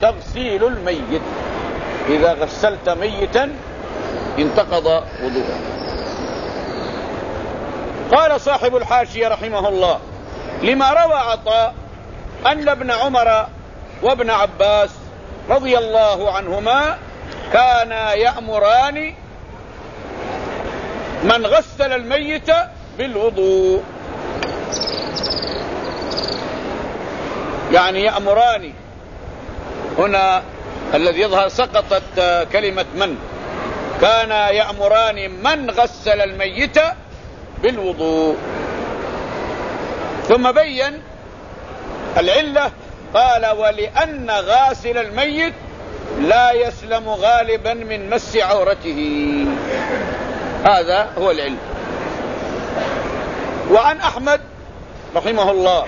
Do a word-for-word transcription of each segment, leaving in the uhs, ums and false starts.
تغسيل الميت، إذا غسلت ميتا انتقض وضوءه. قال صاحب الحاشية رحمه الله: لما روى عطاء أن ابن عمر وابن عباس رضي الله عنهما كانا يأمران من غسل الميت بالوضوء، يعني يأمران هنا الذي يظهر سقطت كلمة من، كان يأمران من غسل الميت بالوضوء. ثم بين العلة، قال: ولأن غاسل الميت لا يسلم غالبا من مس عورته، هذا هو العلم. وعن أحمد رحمه الله: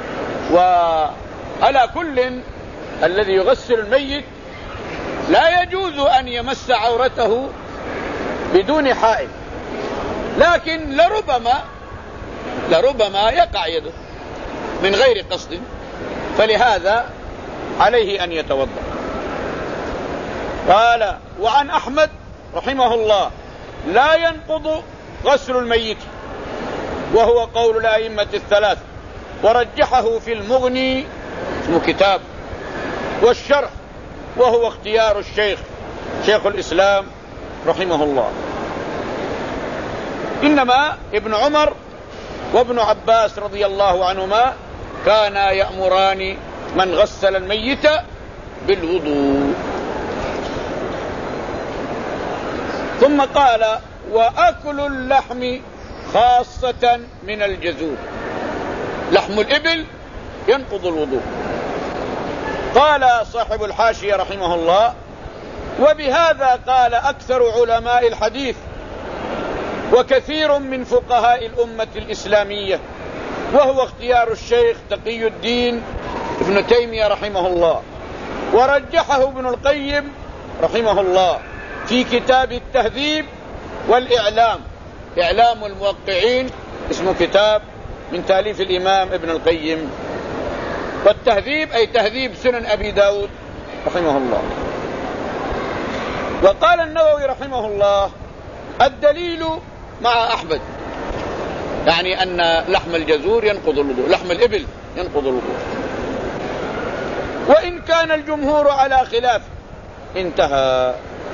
وعلى كل الذي يغسل الميت لا يجوز أن يمس عورته بدون حائل، لكن لربما لربما يقع يده من غير قصد، فلهذا عليه أن يتوضأ. قال: وعن أحمد رحمه الله: لا ينقض غسل الميت، وهو قول الأئمة الثلاث، ورجحه في المغني اسمه كتاب والشرح، وهو اختيار الشيخ شيخ الإسلام رحمه الله. إنما ابن عمر وابن عباس رضي الله عنهما كانا يأمران من غسل الميت بالوضوء. ثم قال: وأكل اللحم خاصة من الجزور، لحم الإبل ينقض الوضوء. قال صاحب الحاشية رحمه الله: وبهذا قال أكثر علماء الحديث وكثير من فقهاء الأمة الإسلامية، وهو اختيار الشيخ تقي الدين ابن تيمية رحمه الله، ورجحه ابن القيم رحمه الله في كتاب التهذيب والإعلام، إعلام الموقعين اسمه كتاب من تأليف الإمام ابن القيم، والتهذيب أي تهذيب سنن أبي داود رحمه الله. وقال النووي رحمه الله: الدليل مع أحمد، يعني أن لحم الجزور ينقض الوضوء، لحم الإبل ينقض الوضوء، وإن كان الجمهور على خلاف. انتهى.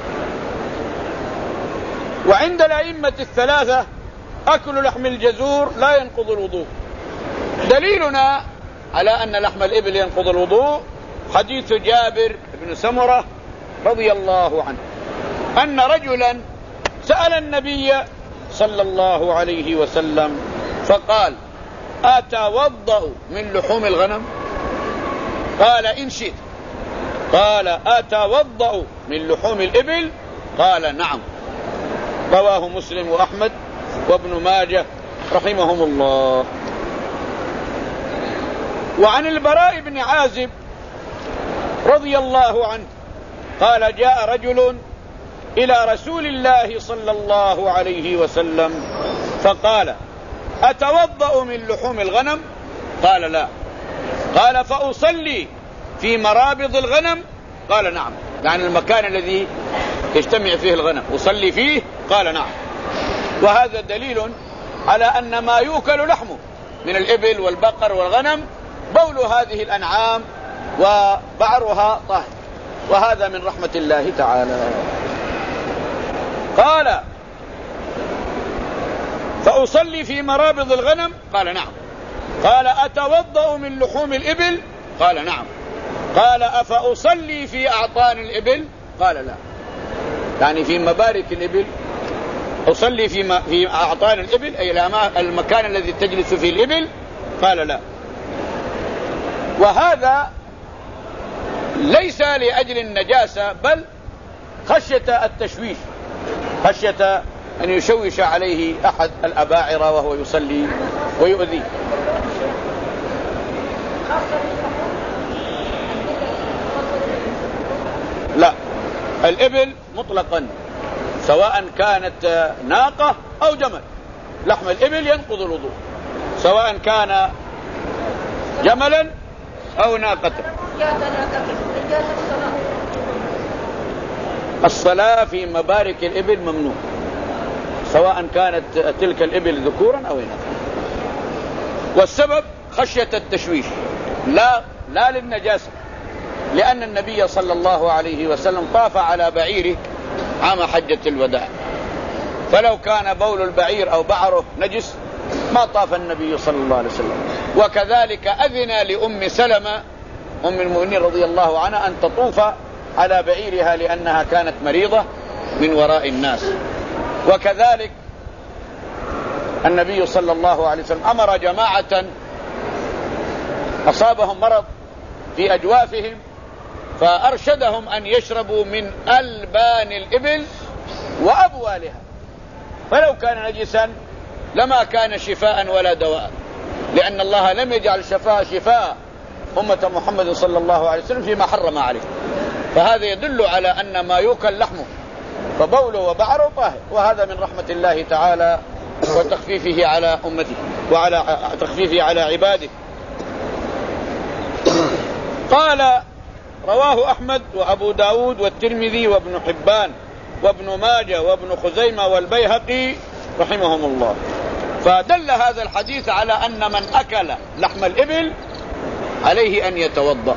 وعند الأئمة الثلاثة أكل لحم الجزور لا ينقض الوضوء. دليلنا على أن لحم الإبل ينقض الوضوء حديث جابر بن سمرة رضي الله عنه أن رجلا سأل النبي صلى الله عليه وسلم فقال: أتوضأ من لحوم الغنم؟ قال: إن شئت. قال: أتوضأ من لحوم الإبل؟ قال: نعم. رواه مسلم وأحمد وابن ماجه رحمهم الله. وعن البراء بن عازب رضي الله عنه قال: جاء رجل إلى رسول الله صلى الله عليه وسلم فقال: أتوضأ من لحوم الغنم؟ قال: لا. قال: فأصلي في مرابض الغنم؟ قال: نعم، يعني المكان الذي يجتمع فيه الغنم أصلي فيه؟ قال: نعم. وهذا دليل على أن ما يؤكل لحمه من الإبل والبقر والغنم بول هذه الأنعام وبعرها طاهر، وهذا من رحمة الله تعالى. قال: فأصلي في مرابض الغنم؟ قال: نعم. قال: أتوضأ من لحوم الإبل؟ قال: نعم. قال: أفأصلي في أعطان الإبل؟ قال: لا، يعني في مبارك الإبل. أصلي في في أعطان الإبل أي المكان الذي تجلس فيه الإبل؟ قال: لا. وهذا ليس لأجل النجاسة، بل خشية التشويش، خشية أن يشوش عليه أحد الأباعرة وهو يصلي ويؤذيه. لا، الإبل مطلقا سواء كانت ناقة أو جمل، لحم الإبل ينقض الوضوء سواء كان جملا أو ناقة. الصلاة في مبارك الإبل ممنوع، سواء كانت تلك الإبل ذكورا أو إناثا. والسبب خشية التشويش، لا لا للنجاسة، لأن النبي صلى الله عليه وسلم طاف على بعيره عام حجة الوداع، فلو كان بول البعير أو بعره نجس ما طاف النبي صلى الله عليه وسلم. وكذلك أذن لأم سلمة أم المؤمنين رضي الله عنها أن تطوف على بعيرها لأنها كانت مريضة من وراء الناس. وكذلك النبي صلى الله عليه وسلم أمر جماعة أصابهم مرض في أجوافهم فأرشدهم أن يشربوا من ألبان الإبل وأبوالها، فلو كان نجسا لما كان شفاء ولا دواء، لأن الله لم يجعل شفاء شفاء أمة محمد صلى الله عليه وسلم فيما حرم عليه. فهذا يدل على أن ما يؤكل لحمه فبوله وبعره طاهر، وهذا من رحمة الله تعالى وتخفيفه على أمته وعلى تخفيفه على عباده. قال رواه أحمد وأبو داود والترمذي وابن حبان وابن ماجه وابن خزيمة والبيهقي رحمهم الله. فدل هذا الحديث على أن من أكل لحم الإبل عليه أن يتوضأ.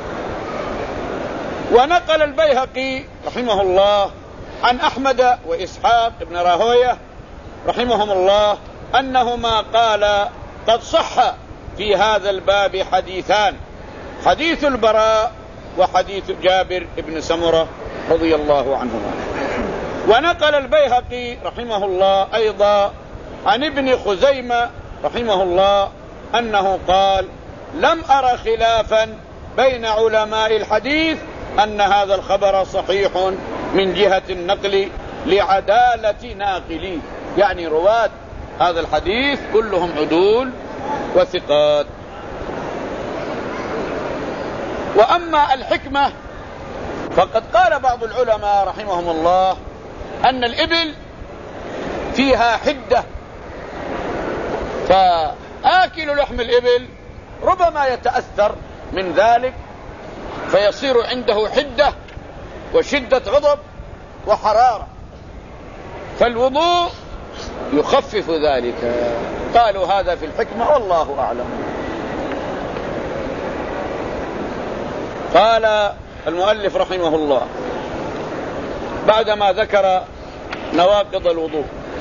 ونقل البيهقي رحمه الله عن أحمد وإسحاق بن راهوية رحمهم الله أنهما قال قد صح في هذا الباب حديثان، حديث البراء وحديث جابر بن سمرة رضي الله عنهما. ونقل البيهقي رحمه الله أيضا عن ابن خزيمة رحمه الله أنه قال لم أر خلافا بين علماء الحديث أن هذا الخبر صحيح من جهة النقل لعدالة ناقليه، يعني رواة هذا الحديث كلهم عدول وثقات. وأما الحكمة فقد قال بعض العلماء رحمهم الله أن الإبل فيها حدة، فآكل لحم الإبل ربما يتأثر من ذلك فيصير عنده حدة وشدة غضب وحرارة، فالوضوء يخفف ذلك. قالوا هذا في الحكمة والله أعلم. قال المؤلف رحمه الله بعدما ذكر نواقض الوضوء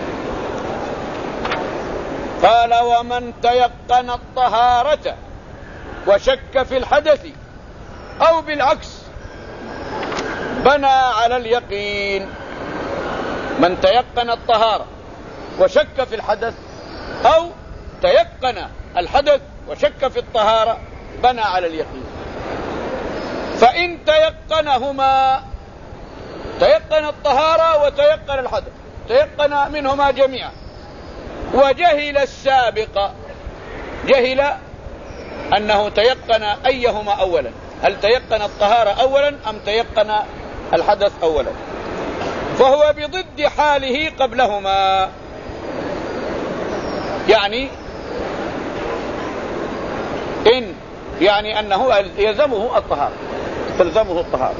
قال ومن تيقن الطهارة وشك في الحدث أو بالعكس بنى على اليقين. من تيقن الطهارة وشك في الحدث أو تيقن الحدث وشك في الطهارة بنى على اليقين. فإن تيقنهما، تيقن الطهارة وتيقن الحدث، تيقن منهما جميعا، وجهل السابق، جهل أنه تيقن أيهما أولا، هل تيقن الطهارة أولا أم تيقن الحدث أولا، فهو بضد حاله قبلهما، يعني إن يعني أنه يلزمه الطهارة، تلزمه الطهارة.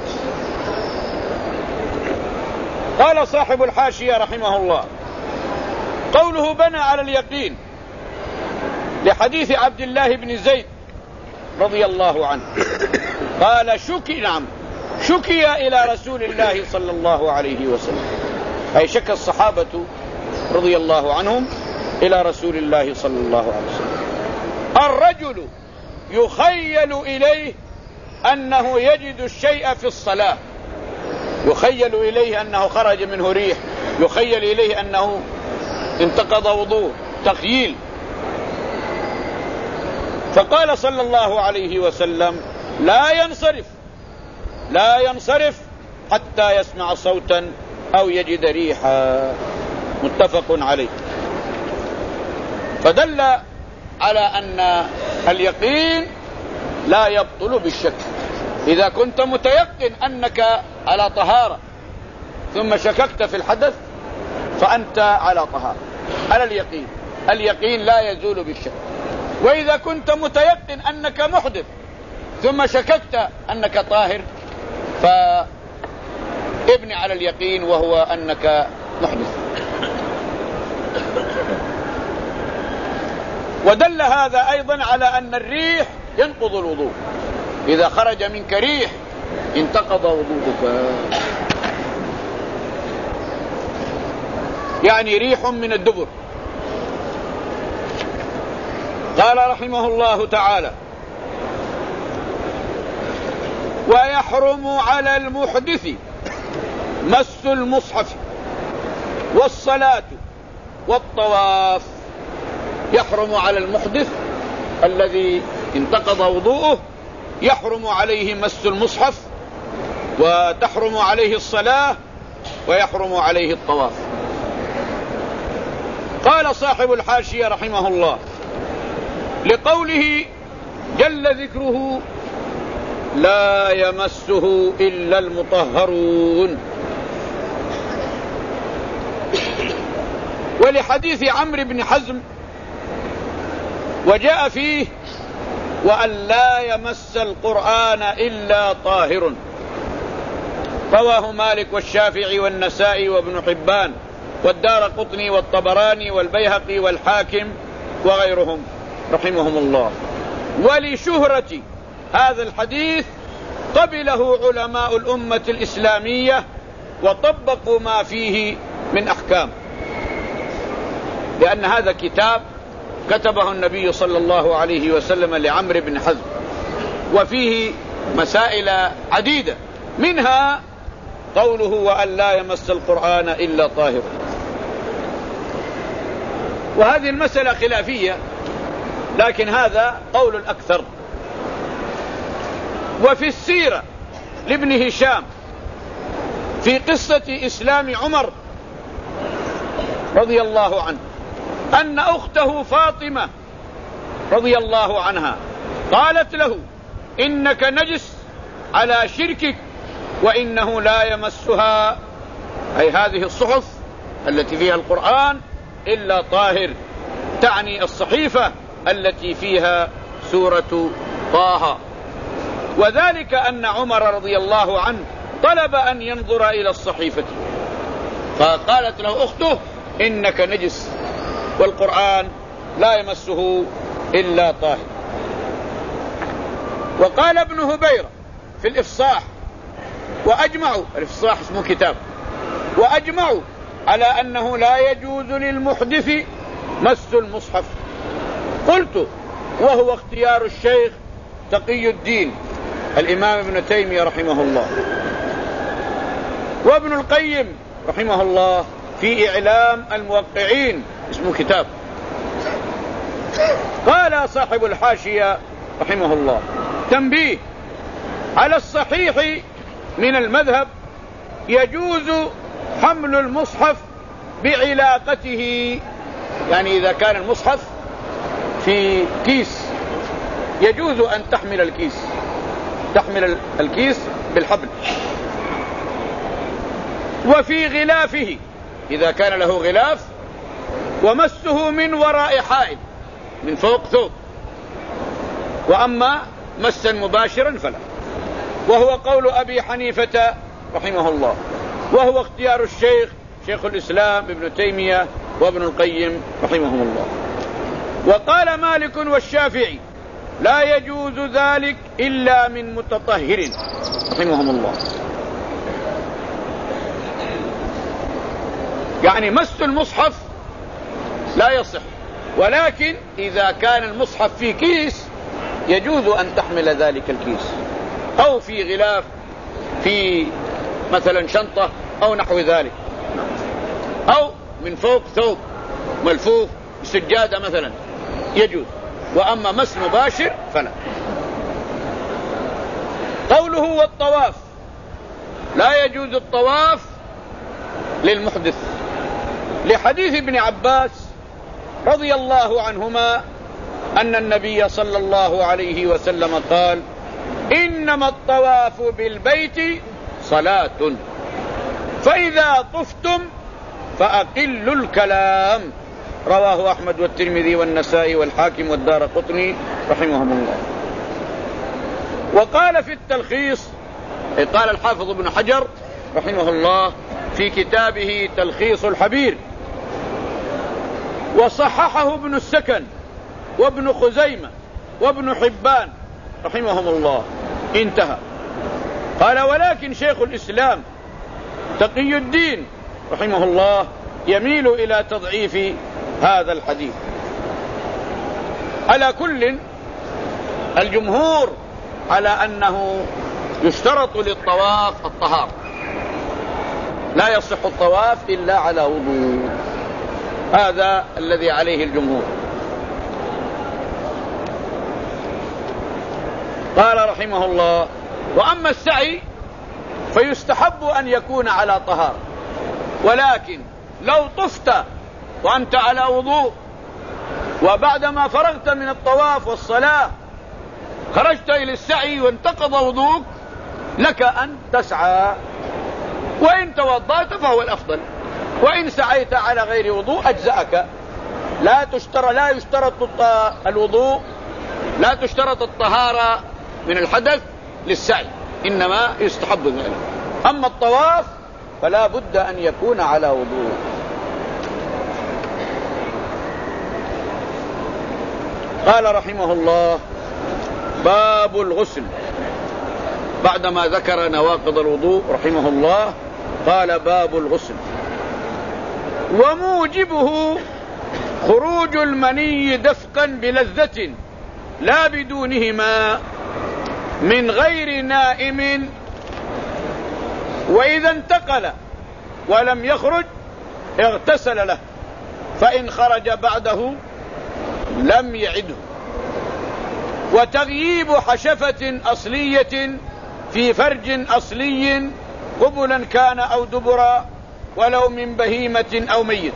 قال صاحب الحاشية رحمه الله قوله بنى على اليقين لحديث عبد الله بن زيد رضي الله عنه قال شكي نعم شكي إلى رسول الله صلى الله عليه وسلم، أي شك الصحابة رضي الله عنهم إلى رسول الله صلى الله عليه وسلم الرجل يخيل إليه أنه يجد الشيء في الصلاة، يخيل إليه أنه خرج منه ريح، يخيل إليه أنه انتقض وضوء، تخييل. فقال صلى الله عليه وسلم لا ينصرف لا ينصرف حتى يسمع صوتا أو يجد ريحا، متفق عليه. فدل على أن اليقين لا يبطل بالشك. إذا كنت متيقن أنك على طهارة ثم شككت في الحدث فأنت على طهارة، على اليقين، اليقين لا يزول بالشك. وإذا كنت متيقن أنك محدث ثم شككت أنك طاهر ابني على اليقين وهو أنك محدث. ودل هذا أيضا على أن الريح ينقض الوضوء، إذا خرج منك ريح انتقض وضوءك، يعني ريح من الدبر. قال رحمه الله تعالى: ويحرم على المحدث مس المصحف والصلاة والطواف. يحرم على المحدث الذي انتقض وضوءه، يحرم عليه مس المصحف، وتحرم عليه الصلاة، ويحرم عليه الطواف. قال صاحب الحاشية رحمه الله: لقوله جل ذكره: لا يمسه إلا المطهرون، ولحديث عمرو بن حزم وجاء فيه: وأن لا يمس القرآن إلا طاهر. رواه مالك والشافعي والنسائي وابن حبان والدارقطني والطبراني والبيهقي والحاكم وغيرهم رحمهم الله. ولشهرة هذا الحديث قبله علماء الأمة الإسلامية وطبقوا ما فيه من أحكام، لأن هذا كتاب كتبه النبي صلى الله عليه وسلم لعمرو بن حزم، وفيه مسائل عديدة، منها قوله: وأن لا يمس القرآن إلا طاهر. وهذه المسألة خلافية، لكن هذا قول الأكثر. وفي السيرة لابن هشام في قصة إسلام عمر رضي الله عنه أن أخته فاطمة رضي الله عنها قالت له: إنك نجس على شركك وإنه لا يمسها، أي هذه الصحف التي فيها القرآن، إلا طاهر، تعني الصحيفة التي فيها سورة طه. وذلك أن عمر رضي الله عنه طلب أن ينظر إلى الصحيفة، فقالت له أخته: إنك نجس والقرآن لا يمسه إلا طاهر. وقال ابن هبيرة في الإفصاح: وأجمعوا، الإفصاح اسمه كتاب، وأجمعوا على أنه لا يجوز للمحدث مس المصحف. قلت: وهو اختيار الشيخ تقي الدين الإمام ابن تيمية رحمه الله، وابن القيم رحمه الله في إعلام الموقعين اسمه كتاب. قال صاحب الحاشية رحمه الله: تنبيه على الصحيح من المذهب يجوز حمل المصحف بعلاقته، يعني إذا كان المصحف في كيس يجوز أن تحمل الكيس، تحمل الكيس بالحبل. وفي غلافه إذا كان له غلاف، ومسه من وراء حائل من فوق ثوب، وأما مسا مباشرا فلا. وهو قول أبي حنيفة رحمه الله، وهو اختيار الشيخ شيخ الإسلام ابن تيمية وابن القيم رحمهم الله. وقال مالك والشافعي: لا يجوز ذلك إلا من متطهر رحمهم الله. يعني مس المصحف لا يصح، ولكن إذا كان المصحف في كيس يجوز أن تحمل ذلك الكيس، أو في غلاف، في مثلا شنطة أو نحو ذلك، أو من فوق ثوب ملفوف سجادة مثلا يجوز. وأما مس مباشر فلا. قوله: والطواف، لا يجوز الطواف للمحدث، لحديث ابن عباس رضي الله عنهما أن النبي صلى الله عليه وسلم قال: إنما الطواف بالبيت صلاة، فإذا طفتم فأقلوا الكلام. رواه أحمد والترمذي والنسائي والحاكم والدارقطني رحمهم الله. وقال في التلخيص، قال الحافظ ابن حجر: رحمه الله في كتابه تلخيص الحبير، وصححه ابن السكن وابن خزيمة وابن حبان رحمهم الله. انتهى. قال: ولكن شيخ الإسلام تقي الدين رحمه الله يميل إلى تضعيف هذا الحديث. على كل، الجمهور على أنه يشترط للطواف الطهارة، لا يصح الطواف إلا على وضوء، هذا الذي عليه الجمهور. قال رحمه الله: وأما السعي فيستحب أن يكون على طهارة، ولكن لو طفت وأنت على وضوء وبعدما فرغت من الطواف والصلاة خرجت إلى السعي وانتقض وضوءك، لك أن تسعى، وإن توضأت فهو الأفضل، وإن سعيت على غير وضوء أجزأك. لا تشترط لا يشترط الوضوء، لا تشترط الطهارة من الحدث للسعي، إنما يستحب ذلك. أما الطواف فلا بد أن يكون على وضوء. قال رحمه الله: باب الغسل. بعدما ذكر نواقض الوضوء رحمه الله قال: باب الغسل. وموجبه خروج المني دفقا بلذة لا بدونهما من غير نائم، وإذا انتقل ولم يخرج اغتسل له، فإن خرج بعده لم يعده. وتغييب حشفة أصلية في فرج أصلي قبلا كان أو دبرا ولو من بهيمة أو ميت.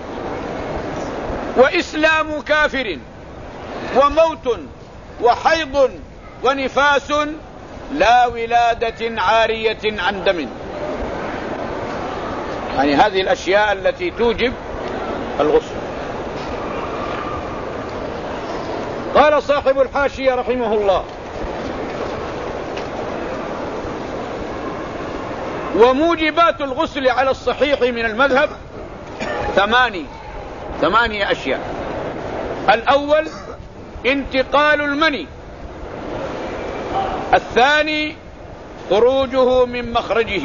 وإسلام كافر وموت وحيض ونفاس لا ولادة عارية عن دم، يعني هذه الأشياء التي توجب الغسل. قال صاحب الحاشية رحمه الله: وموجبات الغسل على الصحيح من المذهب ثماني ثمانية أشياء. الأول انتقال المني، الثاني خروجه من مخرجه.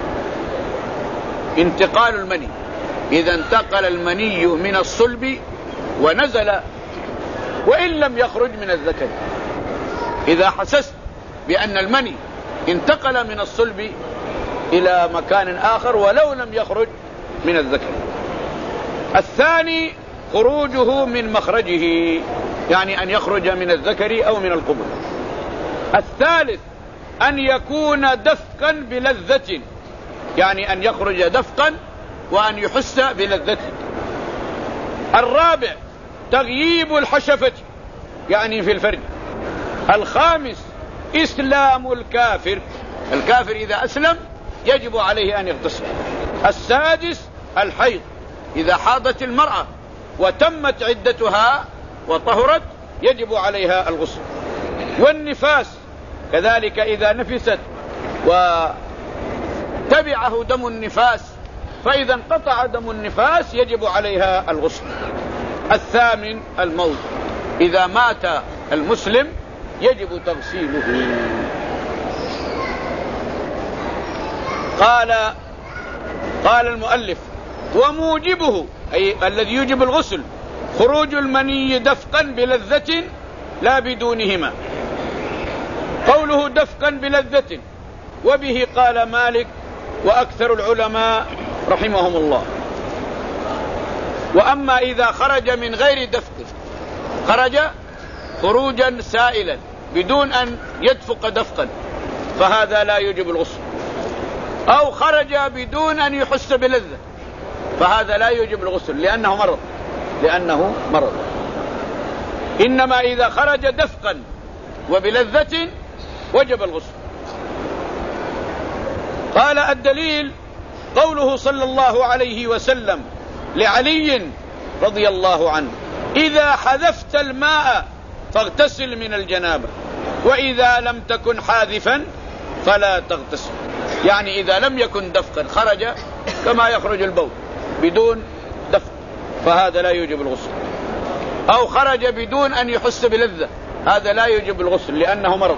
انتقال المني، إذا انتقل المني من الصلب ونزل وإن لم يخرج من الذكر، إذا حسست بأن المني انتقل من الصلب إلى مكان آخر ولو لم يخرج من الذكر. الثاني خروجه من مخرجه، يعني أن يخرج من الذكر أو من القبل. الثالث أن يكون دفقا بلذة، يعني أن يخرج دفقا وأن يحس بلذته. الرابع تغييب الحشفة، يعني في الفرج. الخامس إسلام الكافر، الكافر إذا أسلم يجب عليه أن يغتسل. السادس الحيض، إذا حاضت المرأة وتمت عدتها وطهرت يجب عليها الغسل. والنفاس كذلك، إذا نفست وتبعه دم النفاس، فإذا انقطع دم النفاس يجب عليها الغسل. الثامن الموت، إذا مات المسلم يجب تغسيله. قال قال المؤلف: وموجبه، أي الذي يوجب الغسل، خروج المني دفقا بلذة لا بدونهما. قوله دفقا بلذة، وبه قال مالك وأكثر العلماء رحمهم الله. وأما إذا خرج من غير دفق، خرج خروجا سائلا بدون أن يدفق دفقا، فهذا لا يجب الغسل. أو خرج بدون أن يحس بلذة، فهذا لا يجب الغسل لأنه مرض لأنه مرض إنما إذا خرج دفقا وبلذة وجب الغسل. قال: الدليل قوله صلى الله عليه وسلم لعلي رضي الله عنه: إذا حذفت الماء فاغتسل من الجنابة، وإذا لم تكن حاذفا فلا تغتسل. يعني إذا لم يكن دفقا خرج كما يخرج البول بدون دفق فهذا لا يوجب الغسل، أو خرج بدون أن يحس بلذة هذا لا يوجب الغسل لأنه مرض.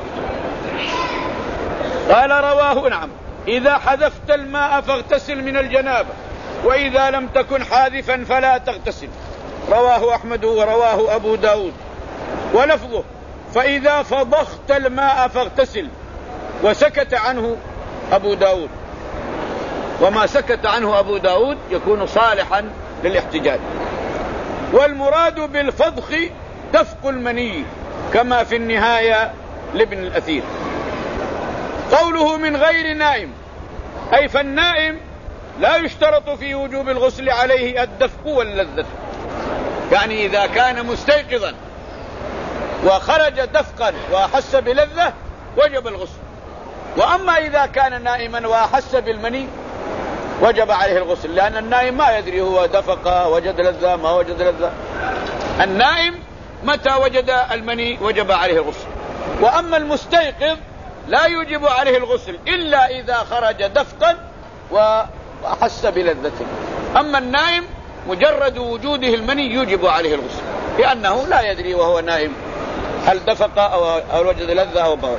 قال رواه نعم إذا حذفت الماء فاغتسل من الجنابة وإذا لم تكن حاذفا فلا تغتسل. رواه أحمد ورواه أبو داود ولفظه فإذا فضخت الماء فاغتسل، وسكت عنه أبو داود، وما سكت عنه أبو داود يكون صالحا للاحتجاج. والمراد بالفضخ دفق المني كما في النهاية لابن الأثير. قوله من غير نائم أي فالنائم لا يشترط في وجوب الغسل عليه الدفق واللذة، يعني إذا كان مستيقظا وخرج دفقا وأحس بلذة وجب الغسل، وأما إذا كان نائما وأحس بالمني وجب عليه الغسل، لأن النائم ما يدري هو دفق وجد لذة ما وجد لذة. النائم متى وجد المني وجب عليه الغسل، وأما المستيقظ لا يجب عليه الغسل إلا إذا خرج دفقا وأحس بلذة. أما النائم مجرد وجوده المني يجب عليه الغسل لأنه لا يدري وهو نائم هل دفق أو وجد لذة أو بول.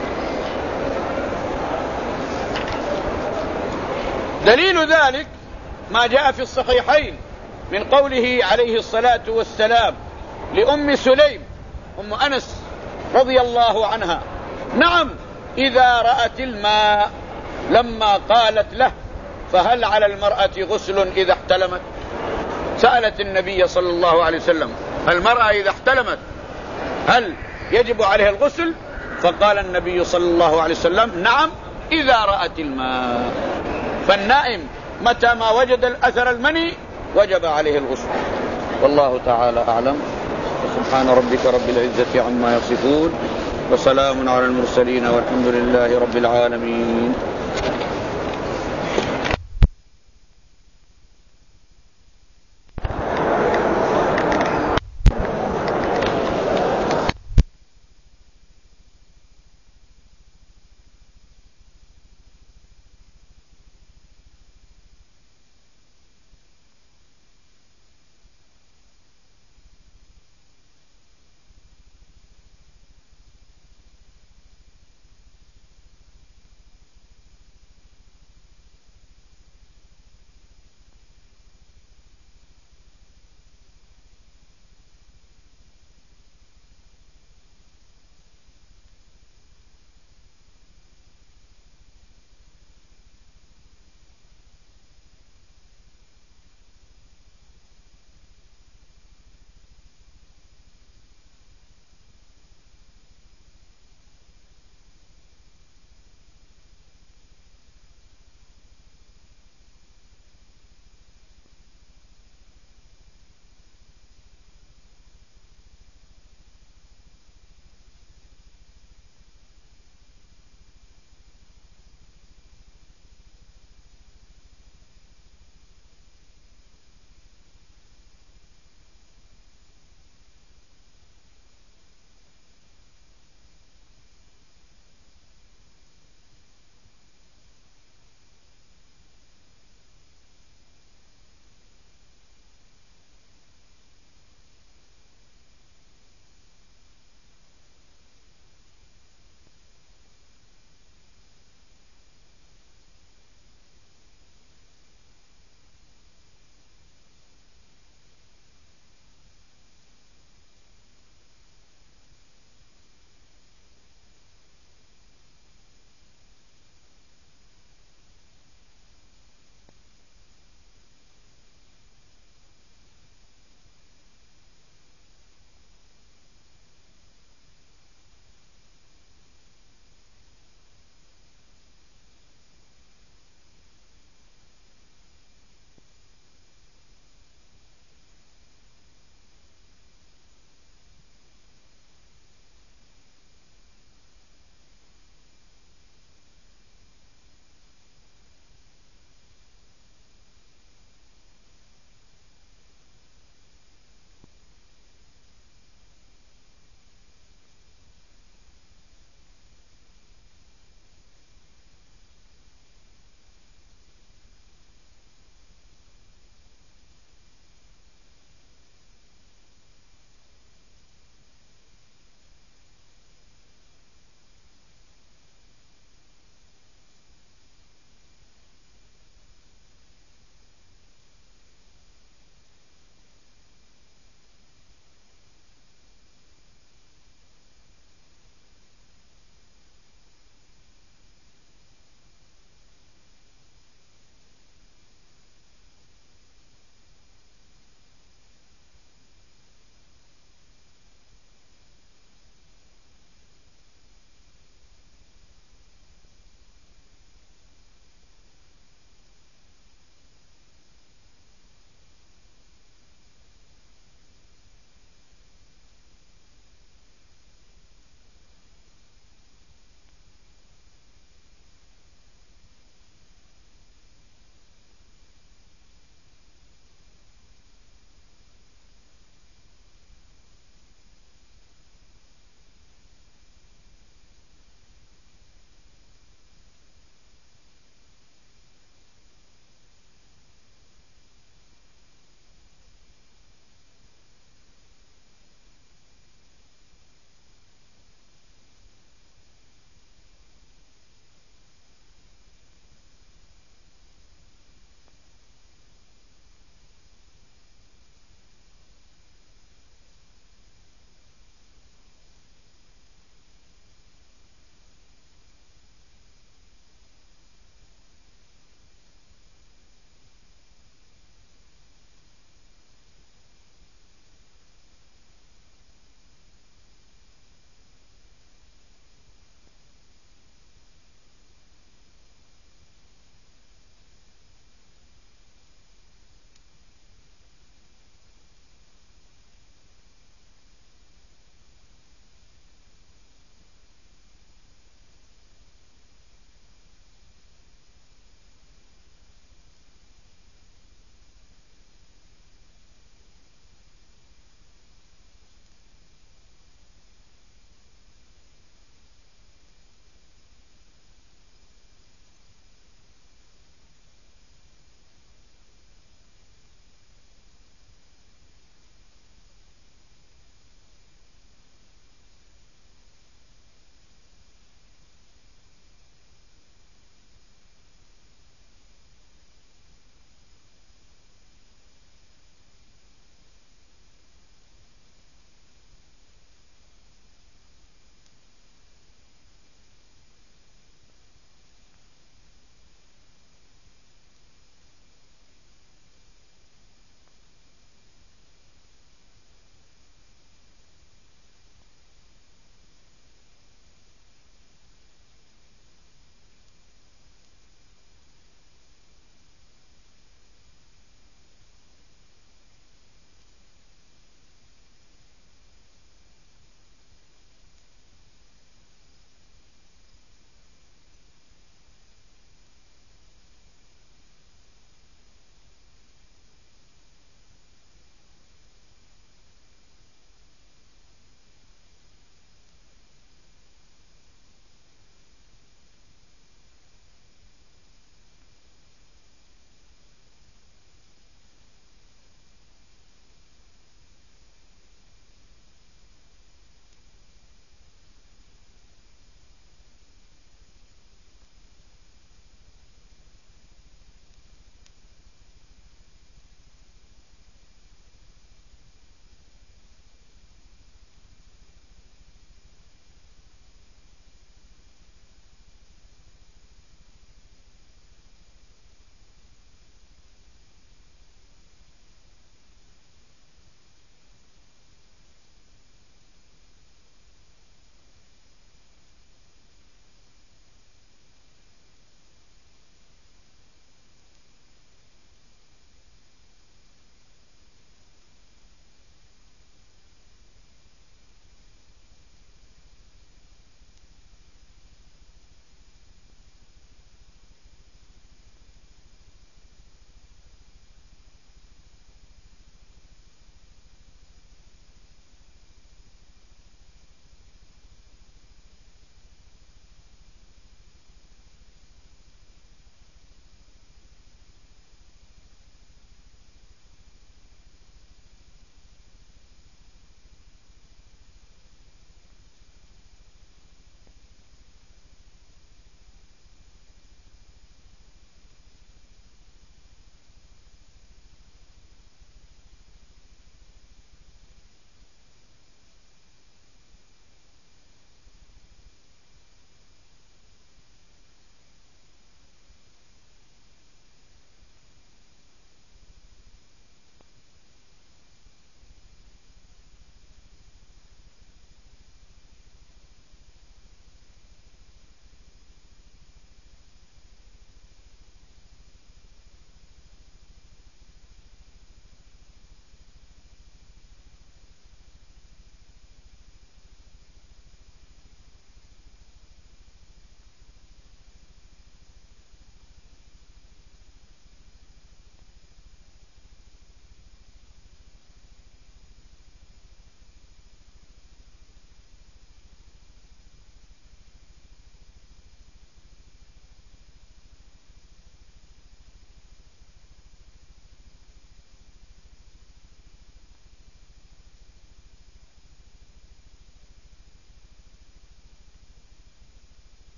دليل ذلك ما جاء في الصحيحين من قوله عليه الصلاة والسلام لأم سليم أم أنس رضي الله عنها نعم إذا رأت الماء لما قالت له فهل على المرأة غسل إذا احتلمت؟ سألت النبي صلى الله عليه وسلم المرأة إذا احتلمت هل يجب عليها الغسل؟ فقال النبي صلى الله عليه وسلم نعم إذا رأت الماء. فالنائم متى ما وجد الأثر المني وجب عليه الغسل. والله تعالى أعلم. سبحان ربك رب العزة عما يصفون وسلام على المرسلين والحمد لله رب العالمين.